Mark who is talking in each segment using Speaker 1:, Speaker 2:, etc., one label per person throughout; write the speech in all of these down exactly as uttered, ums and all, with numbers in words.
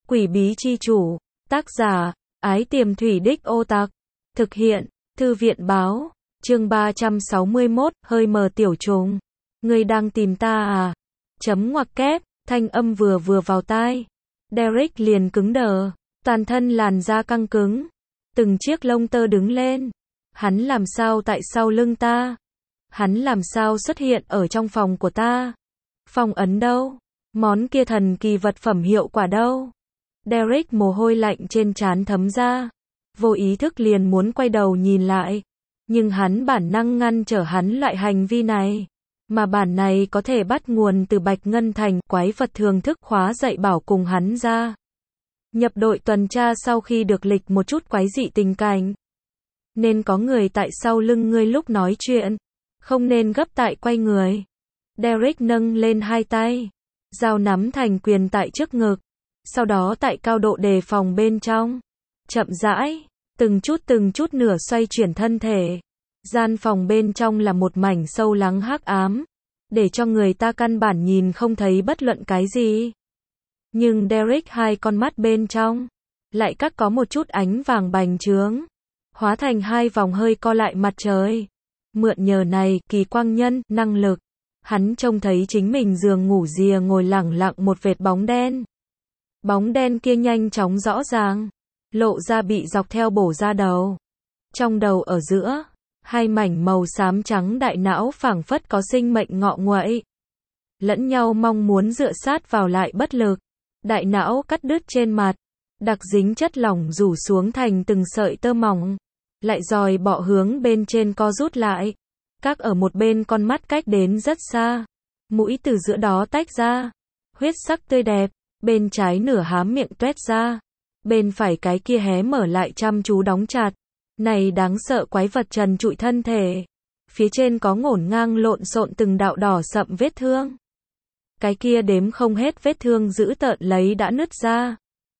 Speaker 1: Quỷ bí chi chủ, tác giả, Ái Tiềm Thủy Đích Ô Tặc, thực hiện, Thư viện báo, chương ba trăm sáu mươi mốt, hơi mờ tiểu trùng. Ngươi đang tìm ta à? Chấm ngoặc kép, thanh âm vừa vừa vào tai. Derek liền cứng đờ, toàn thân làn da căng cứng, từng chiếc lông tơ đứng lên. Hắn làm sao tại sau lưng ta? Hắn làm sao xuất hiện ở trong phòng của ta? Phong ấn đâu? Món kia thần kỳ vật phẩm hiệu quả đâu? Derek mồ hôi lạnh trên trán thấm ra, vô ý thức liền muốn quay đầu nhìn lại, nhưng hắn bản năng ngăn trở hắn loại hành vi này, mà bản này có thể bắt nguồn từ Bạch Ngân Thành, quái vật thường thức khóa dạy bảo cùng hắn ra. Nhập đội tuần tra sau khi được lịch một chút quái dị tình cảnh. Nên có người tại sau lưng ngươi lúc nói chuyện, không nên gấp tại quay người. Derek nâng lên hai tay, dao nắm thành quyền tại trước ngực, sau đó tại cao độ đề phòng bên trong, chậm rãi, từng chút từng chút nửa xoay chuyển thân thể. Gian phòng bên trong là một mảnh sâu lắng hắc ám, để cho người ta căn bản nhìn không thấy bất luận cái gì. Nhưng Derek hai con mắt bên trong, lại các có một chút ánh vàng bành trướng, hóa thành hai vòng hơi co lại mặt trời. Mượn nhờ này, kỳ quang nhân, năng lực, hắn trông thấy chính mình giường ngủ rìa ngồi lẳng lặng một vệt bóng đen. Bóng đen kia nhanh chóng rõ ràng, lộ ra bị dọc theo bổ ra đầu. Trong đầu ở giữa, hai mảnh màu xám trắng đại não phảng phất có sinh mệnh ngọ nguậy. Lẫn nhau mong muốn dựa sát vào lại bất lực. Đại não cắt đứt trên mặt, đặc dính chất lỏng rủ xuống thành từng sợi tơ mỏng, lại dòi bọ hướng bên trên co rút lại. Các ở một bên con mắt cách đến rất xa, mũi từ giữa đó tách ra, huyết sắc tươi đẹp, bên trái nửa hám miệng tuét ra, bên phải cái kia hé mở lại chăm chú đóng chặt. Này đáng sợ quái vật trần trụi thân thể, phía trên có ngổn ngang lộn xộn từng đạo đỏ sậm vết thương. Cái kia đếm không hết vết thương dữ tợn lấy đã nứt ra,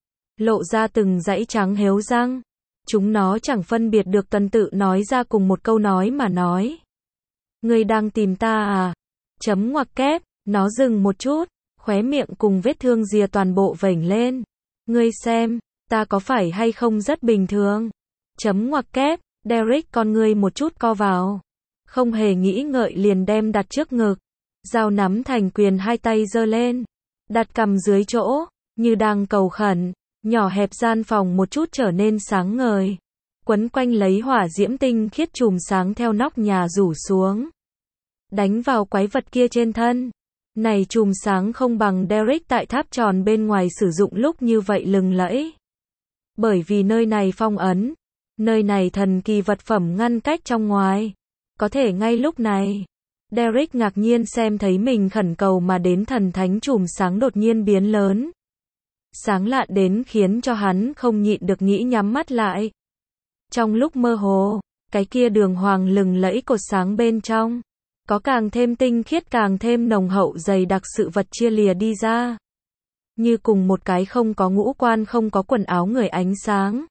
Speaker 1: lộ ra từng dãy trắng héo răng. Chúng nó chẳng phân biệt được tuần tự nói ra cùng một câu nói mà nói. Ngươi đang tìm ta à? Chấm ngoặc kép, nó dừng một chút, khóe miệng cùng vết thương rìa toàn bộ vểnh lên. Ngươi xem, ta có phải hay không rất bình thường? Chấm ngoặc kép, Derek con ngươi một chút co vào, không hề nghĩ ngợi liền đem đặt trước ngực, dao nắm thành quyền hai tay giơ lên, đặt cằm dưới chỗ, như đang cầu khẩn. Nhỏ hẹp gian phòng một chút trở nên sáng ngời, quấn quanh lấy hỏa diễm tinh khiết chùm sáng theo nóc nhà rủ xuống, đánh vào quái vật kia trên thân. Này chùm sáng không bằng Derek tại tháp tròn bên ngoài sử dụng lúc như vậy lừng lẫy, bởi vì nơi này phong ấn, nơi này thần kỳ vật phẩm ngăn cách trong ngoài. Có thể ngay lúc này, Derek ngạc nhiên xem thấy mình khẩn cầu mà đến thần thánh chùm sáng đột nhiên biến lớn. Sáng lạ đến khiến cho hắn không nhịn được nghĩ nhắm mắt lại. Trong lúc mơ hồ, cái kia đường hoàng lừng lẫy cột sáng bên trong, có càng thêm tinh khiết càng thêm nồng hậu dày đặc sự vật chia lìa đi ra. Như cùng một cái không có ngũ quan không có quần áo người ánh sáng.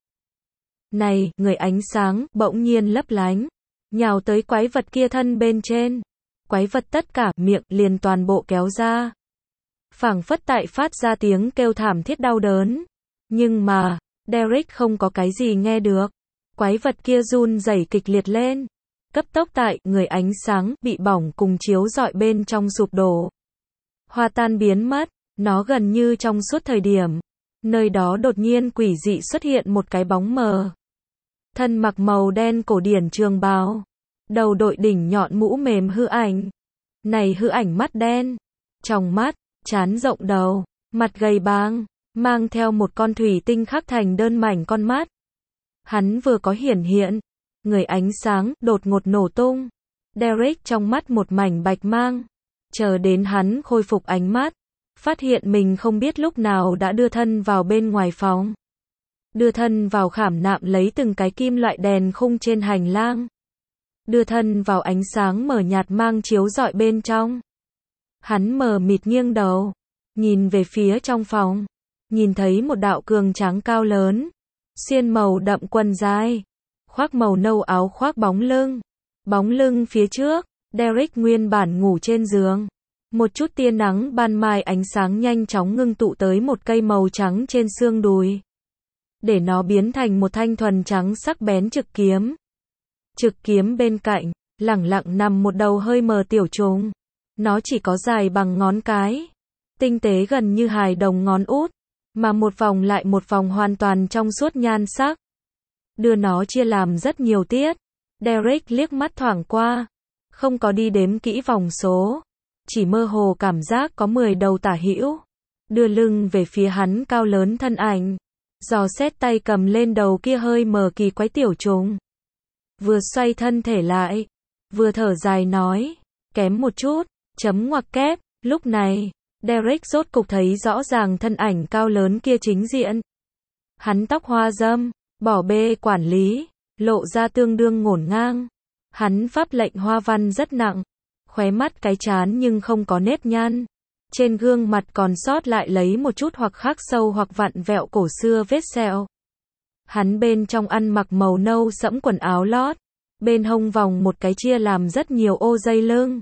Speaker 1: Này, người ánh sáng, bỗng nhiên lấp lánh, nhào tới quái vật kia thân bên trên. Quái vật tất cả miệng liền toàn bộ kéo ra, phảng phất tại phát ra tiếng kêu thảm thiết đau đớn. Nhưng mà, Derek không có cái gì nghe được. Quái vật kia run rẩy kịch liệt lên, cấp tốc tại người ánh sáng bị bỏng cùng chiếu rọi bên trong sụp đổ, hòa tan biến mất. Nó gần như trong suốt thời điểm, nơi đó đột nhiên quỷ dị xuất hiện một cái bóng mờ, thân mặc màu đen cổ điển trường bào, đầu đội đỉnh nhọn mũ mềm hư ảnh. Này hư ảnh mắt đen, trong mắt, trán rộng đầu, mặt gầy báng, mang theo một con thủy tinh khắc thành đơn mảnh con mắt. Hắn vừa có hiển hiện, người ánh sáng đột ngột nổ tung. Derek trong mắt một mảnh bạch mang, chờ đến hắn khôi phục ánh mắt, phát hiện mình không biết lúc nào đã đưa thân vào bên ngoài phòng, đưa thân vào khảm nạm lấy từng cái kim loại đèn khung trên hành lang, đưa thân vào ánh sáng mờ nhạt mang chiếu rọi bên trong. Hắn mờ mịt nghiêng đầu, nhìn về phía trong phòng, nhìn thấy một đạo cường tráng cao lớn, xiên màu đậm quần dài, khoác màu nâu áo khoác bóng lưng. Bóng lưng phía trước, Derek nguyên bản ngủ trên giường, Một chút tia nắng ban mai ánh sáng nhanh chóng ngưng tụ tới một cây màu trắng trên xương đùi. Để nó biến thành một thanh thuần trắng sắc bén trực kiếm. Trực kiếm bên cạnh, lẳng lặng nằm một đầu hơi mờ tiểu trùng. Nó chỉ có dài bằng ngón cái. Tinh tế gần như hài đồng ngón út. Mà một vòng lại một vòng hoàn toàn trong suốt nhan sắc. Đưa nó chia làm rất nhiều tiết. Derek liếc mắt thoảng qua. Không có đi đếm kỹ vòng số. Chỉ mơ hồ cảm giác có mười đầu tả hữu. Đưa lưng về phía hắn cao lớn thân ảnh. Dò xét tay cầm lên đầu kia hơi mờ kỳ quái tiểu trùng. Vừa xoay thân thể lại. Vừa thở dài nói. Kém một chút. Chấm ngoặc kép. Lúc này, Derek rốt cục thấy rõ ràng thân ảnh cao lớn kia chính diện. Hắn tóc hoa râm. Bỏ bê quản lý. Lộ ra tương đương ngổn ngang. Hắn pháp lệnh hoa văn rất nặng. Khóe mắt cái chán nhưng không có nếp nhăn. Trên gương mặt còn sót lại lấy một chút hoặc khắc sâu hoặc vặn vẹo cổ xưa vết sẹo. Hắn bên trong ăn mặc màu nâu sẫm quần áo lót. Bên hông vòng một cái chia làm rất nhiều ô dây lưng.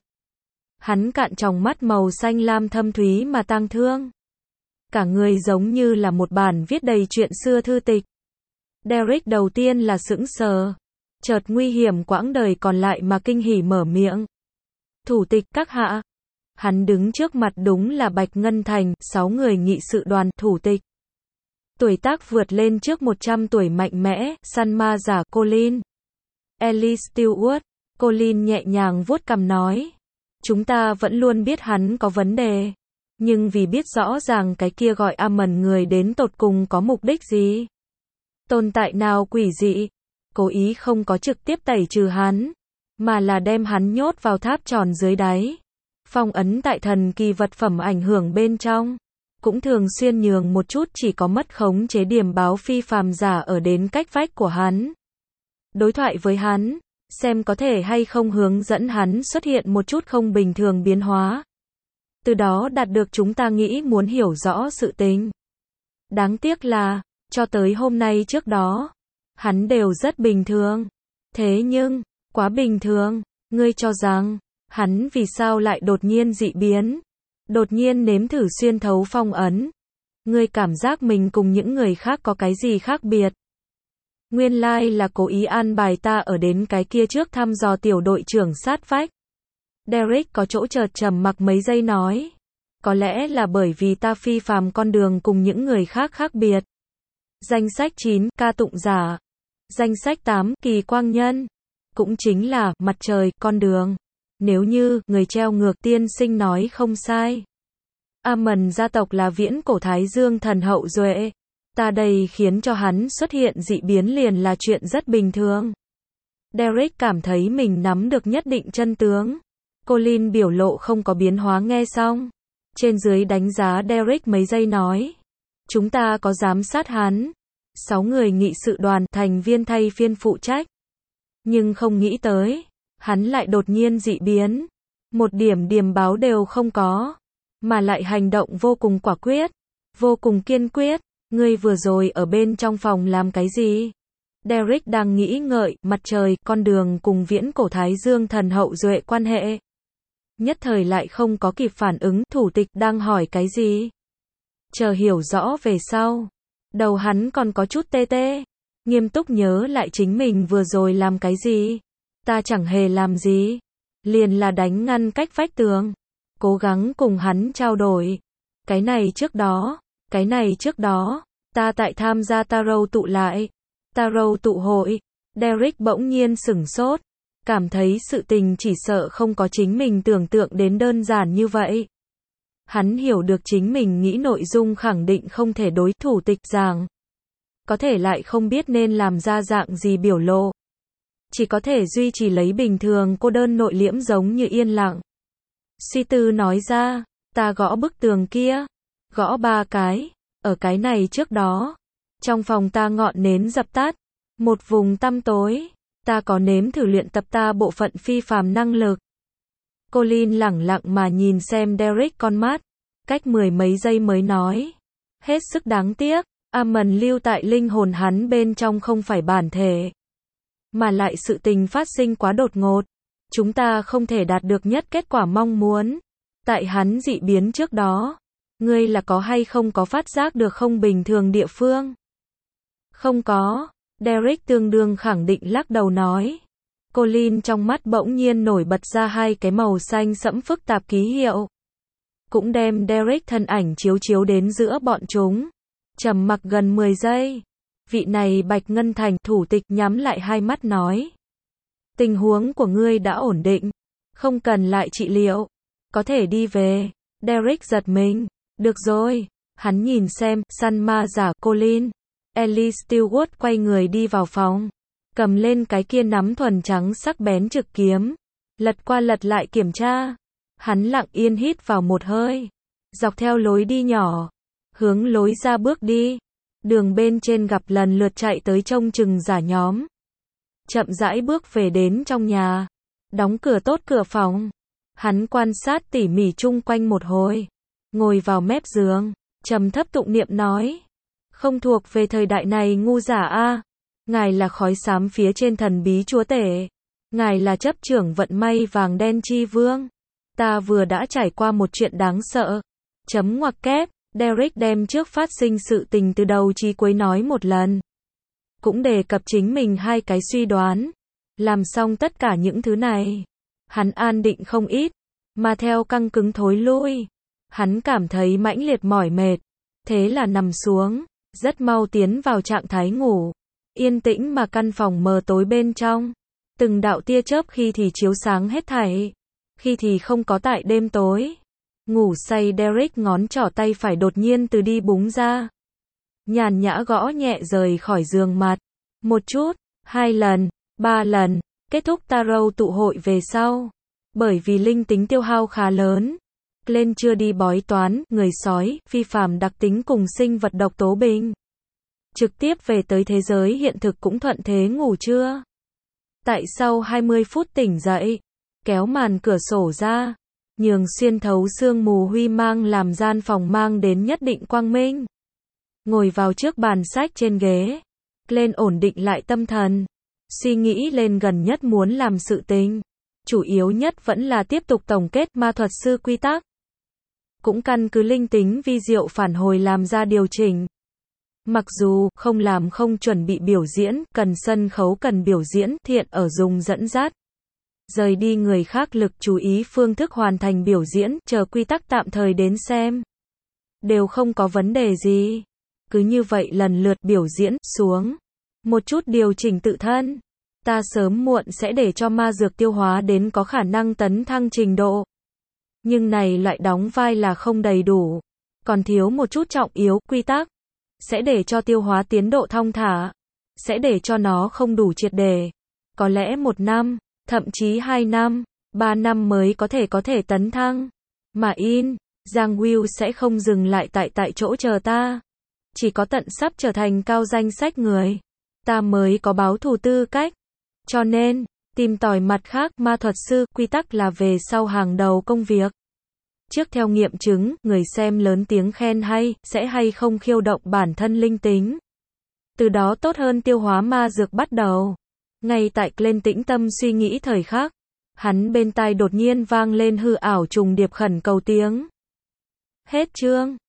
Speaker 1: Hắn cạn tròng mắt màu xanh lam thâm thúy mà tang thương. Cả người giống như là một bản viết đầy chuyện xưa thư tịch. Derek đầu tiên là sững sờ. Chợt nguy hiểm quãng đời còn lại mà kinh hỉ mở miệng. Thủ tịch các hạ. Hắn đứng trước mặt đúng là Bạch Ngân Thành, sáu người nghị sự đoàn, thủ tịch. Tuổi tác vượt lên trước một trăm tuổi mạnh mẽ, săn ma giả Colin. Ellie Stewart. Colin nhẹ nhàng vuốt cằm nói. Chúng ta vẫn luôn biết hắn có vấn đề. Nhưng vì biết rõ ràng cái kia gọi Amon người đến tột cùng có mục đích gì. Tồn tại nào quỷ dị. Cố ý không có trực tiếp tẩy trừ hắn. Mà là đem hắn nhốt vào tháp tròn dưới đáy. Phong ấn tại thần kỳ vật phẩm ảnh hưởng bên trong. Cũng thường xuyên nhường một chút chỉ có mất khống chế điểm báo phi phàm giả ở đến cách vách của hắn. Đối thoại với hắn. Xem có thể hay không hướng dẫn hắn xuất hiện một chút không bình thường biến hóa. Từ đó đạt được chúng ta nghĩ muốn hiểu rõ sự tình. Đáng tiếc là, cho tới hôm nay trước đó, hắn đều rất bình thường. Thế nhưng, quá bình thường, ngươi cho rằng, hắn vì sao lại đột nhiên dị biến? Đột nhiên nếm thử xuyên thấu phong ấn. Ngươi cảm giác mình cùng những người khác có cái gì khác biệt? Nguyên lai là cố ý an bài ta ở đến cái kia trước thăm dò tiểu đội trưởng sát vách. Derek có chỗ chợt trầm mặc mấy giây nói. Có lẽ là bởi vì ta phi phàm con đường cùng những người khác khác biệt. Danh sách chín, ca tụng giả. Danh sách tám, kỳ quang nhân. Cũng chính là, mặt trời, con đường. Nếu như, người treo ngược tiên sinh nói không sai. Amon gia tộc là viễn cổ Thái Dương thần hậu duệ. Ta đây khiến cho hắn xuất hiện dị biến liền là chuyện rất bình thường. Derek cảm thấy mình nắm được nhất định chân tướng. Colin biểu lộ không có biến hóa nghe xong. Trên dưới đánh giá Derek mấy giây nói. Chúng ta có giám sát hắn. Sáu người nghị sự đoàn thành viên thay phiên phụ trách. Nhưng không nghĩ tới. Hắn lại đột nhiên dị biến. Một điểm điềm báo đều không có. Mà lại hành động vô cùng quả quyết. Vô cùng kiên quyết. Ngươi vừa rồi ở bên trong phòng làm cái gì? Derek đang nghĩ ngợi, mặt trời, con đường cùng viễn cổ Thái Dương thần hậu duệ quan hệ. Nhất thời lại không có kịp phản ứng, thủ tịch đang hỏi cái gì? Chờ hiểu rõ về sau. Đầu hắn còn có chút tê tê. Nghiêm túc nhớ lại chính mình vừa rồi làm cái gì? Ta chẳng hề làm gì. Liền là đánh ngăn cách vách tường. Cố gắng cùng hắn trao đổi. Cái này trước đó. Cái này trước đó, ta tại tham gia Tarot tụ lại. Tarot tụ hội. Derek bỗng nhiên sửng sốt. Cảm thấy sự tình chỉ sợ không có chính mình tưởng tượng đến đơn giản như vậy. Hắn hiểu được chính mình nghĩ nội dung khẳng định không thể đối thủ tịch giảng. Có thể lại không biết nên làm ra dạng gì biểu lộ. Chỉ có thể duy trì lấy bình thường cô đơn nội liễm giống như yên lặng. Suy tư nói ra, ta gõ bức tường kia. Gõ ba cái, ở cái này trước đó. Trong phòng ta ngọn nến dập tắt. Một vùng tăm tối. Ta có nếm thử luyện tập ta bộ phận phi phàm năng lực. Colin lẳng lặng mà nhìn xem Derek con mắt. Cách mười mấy giây mới nói. Hết sức đáng tiếc. Amon lưu tại linh hồn hắn bên trong không phải bản thể. Mà lại sự tình phát sinh quá đột ngột. Chúng ta không thể đạt được nhất kết quả mong muốn. Tại hắn dị biến trước đó, ngươi là có hay không có phát giác được không bình thường địa phương? Không có, Derek tương đương khẳng định lắc đầu nói. Colin trong mắt bỗng nhiên nổi bật ra hai cái màu xanh sẫm phức tạp ký hiệu. Cũng đem Derek thân ảnh chiếu chiếu đến giữa bọn chúng. Trầm mặc gần mười giây. Vị này Bạch Ngân Thành thủ tịch nhắm lại hai mắt nói. Tình huống của ngươi đã ổn định. Không cần lại trị liệu. Có thể đi về. Derek giật mình. Được rồi. Hắn nhìn xem, săn ma giả Colin. Ellie Stewart quay người đi vào phòng. Cầm lên cái kia nắm thuần trắng sắc bén trực kiếm. Lật qua lật lại kiểm tra. Hắn lặng yên hít vào một hơi. Dọc theo lối đi nhỏ. Hướng lối ra bước đi. Đường bên trên gặp lần lượt chạy tới trông chừng giả nhóm. Chậm rãi bước về đến trong nhà. Đóng cửa tốt cửa phòng. Hắn quan sát tỉ mỉ chung quanh một hồi. Ngồi vào mép giường. Trầm thấp tụng niệm nói. Không thuộc về thời đại này ngu giả a. Ngài là khói xám phía trên thần bí chúa tể. Ngài là chấp trưởng vận may vàng đen chi vương. Ta vừa đã trải qua một chuyện đáng sợ. Chấm ngoặc kép. Derek đem trước phát sinh sự tình từ đầu chí cuối nói một lần. Cũng đề cập chính mình hai cái suy đoán. Làm xong tất cả những thứ này. Hắn an định không ít. Mà theo căng cứng thối lui. Hắn cảm thấy mãnh liệt mỏi mệt. Thế là nằm xuống. Rất mau tiến vào trạng thái ngủ. Yên tĩnh mà căn phòng mờ tối bên trong. Từng đạo tia chớp khi thì chiếu sáng hết thảy. Khi thì không có tại đêm tối. Ngủ say Derek ngón trỏ tay phải đột nhiên từ đi búng ra. Nhàn nhã gõ nhẹ rời khỏi giường mặt. Một chút, hai lần, ba lần. Kết thúc tarot tụ hội về sau. Bởi vì linh tính tiêu hao khá lớn. Lên chưa đi bói toán, người sói, phi phàm đặc tính cùng sinh vật độc tố bình. Trực tiếp về tới thế giới hiện thực cũng thuận thế ngủ trưa. Tại sau hai mươi phút tỉnh dậy, kéo màn cửa sổ ra, nhường xuyên thấu sương mù huy mang làm gian phòng mang đến nhất định quang minh. Ngồi vào trước bàn sách trên ghế, lên ổn định lại tâm thần, suy nghĩ lên gần nhất muốn làm sự tình. Chủ yếu nhất vẫn là tiếp tục tổng kết ma thuật sư quy tắc. Cũng căn cứ linh tính vi diệu phản hồi làm ra điều chỉnh. Mặc dù không làm không chuẩn bị biểu diễn, cần sân khấu cần biểu diễn, thiện ở dùng dẫn dắt. Rời đi người khác lực chú ý phương thức hoàn thành biểu diễn, chờ quy tắc tạm thời đến xem. Đều không có vấn đề gì. Cứ như vậy lần lượt biểu diễn xuống. Một chút điều chỉnh tự thân. Ta sớm muộn sẽ để cho ma dược tiêu hóa đến có khả năng tấn thăng trình độ. Nhưng này lại đóng vai là không đầy đủ. Còn thiếu một chút trọng yếu, quy tắc. Sẽ để cho tiêu hóa tiến độ thong thả. Sẽ để cho nó không đủ triệt để. Có lẽ một năm, thậm chí hai năm, ba năm mới có thể có thể tấn thăng. Mà in, Giang Will sẽ không dừng lại tại tại chỗ chờ ta. Chỉ có tận sắp trở thành cao danh sách người. Ta mới có báo thù tư cách. Cho nên, tìm tòi mặt khác, ma thuật sư, quy tắc là về sau hàng đầu công việc. Trước theo nghiệm chứng, người xem lớn tiếng khen hay, sẽ hay không khiêu động bản thân linh tính. Từ đó tốt hơn tiêu hóa ma dược bắt đầu. Ngay tại lên tĩnh tâm suy nghĩ thời khắc, hắn bên tai đột nhiên vang lên hư ảo trùng điệp khẩn cầu tiếng. Hết chương.